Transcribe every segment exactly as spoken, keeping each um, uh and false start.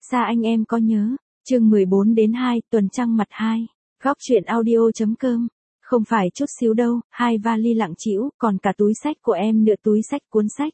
Xa anh em có nhớ. Chương mười bốn đến hai, tuần trăng mặt hai. Góc truyện audio.com. Không phải chút xíu đâu, hai vali lặng trĩu, còn cả túi sách của em nữa, túi sách cuốn sách.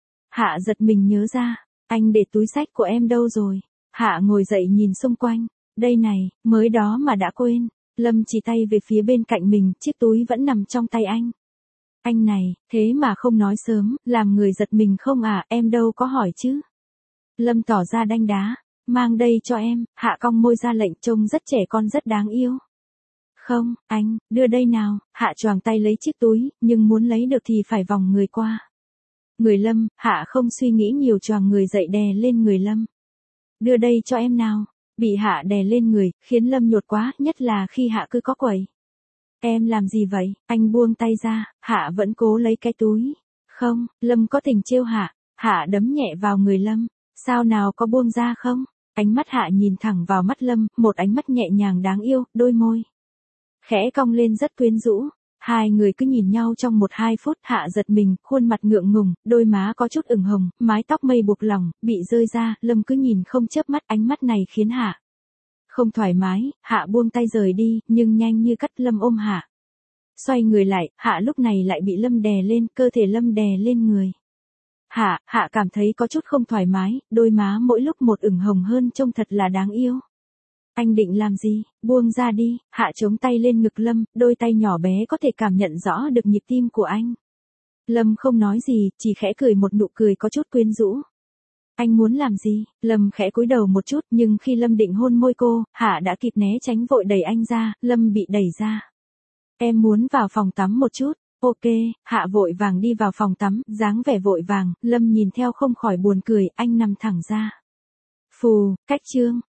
Hạ giật mình nhớ ra, anh để túi sách của em đâu rồi? Hạ ngồi dậy nhìn xung quanh, đây này, mới đó mà đã quên. Lâm chỉ tay về phía bên cạnh mình, chiếc túi vẫn nằm trong tay anh. Anh này, thế mà không nói sớm, làm người giật mình không à, em đâu có hỏi chứ. Lâm tỏ ra đanh đá, mang đây cho em. Hạ cong môi ra lệnh, trông rất trẻ con rất đáng yêu. Không, anh, đưa đây nào. Hạ choàng tay lấy chiếc túi, nhưng muốn lấy được thì phải vòng người qua. Người Lâm, Hạ không suy nghĩ nhiều, choàng người dậy đè lên người Lâm. Đưa đây cho em nào. Bị Hạ đè lên người, khiến Lâm nhột quá, nhất là khi Hạ cứ có quẩy. Em làm gì vậy? Anh buông tay ra, Hạ vẫn cố lấy cái túi. Không, Lâm có tình trêu Hạ. Hạ đấm nhẹ vào người Lâm. Sao nào, có buông ra không? Ánh mắt Hạ nhìn thẳng vào mắt Lâm, một ánh mắt nhẹ nhàng đáng yêu, đôi môi khẽ cong lên rất quyến rũ. Hai người cứ nhìn nhau trong một hai phút, Hạ giật mình, khuôn mặt ngượng ngùng, đôi má có chút ửng hồng, mái tóc mây buộc lòng, bị rơi ra, Lâm cứ nhìn không chớp mắt, ánh mắt này khiến Hạ không thoải mái. Hạ buông tay rời đi, nhưng nhanh như cắt Lâm ôm Hạ. Xoay người lại, Hạ lúc này lại bị Lâm đè lên, cơ thể Lâm đè lên người. Hạ, Hạ cảm thấy có chút không thoải mái, đôi má mỗi lúc một ửng hồng hơn, trông thật là đáng yêu. Anh định làm gì? Buông ra đi. Hạ chống tay lên ngực Lâm, đôi tay nhỏ bé có thể cảm nhận rõ được nhịp tim của anh. Lâm không nói gì, chỉ khẽ cười một nụ cười có chút quyến rũ. Anh muốn làm gì? Lâm khẽ cúi đầu một chút, nhưng khi Lâm định hôn môi cô, Hạ đã kịp né tránh, vội đẩy anh ra. Lâm bị đẩy ra. Em muốn vào phòng tắm một chút. Ok, Hạ vội vàng đi vào phòng tắm, dáng vẻ vội vàng, Lâm nhìn theo không khỏi buồn cười, anh nằm thẳng ra. Phù, cách chương.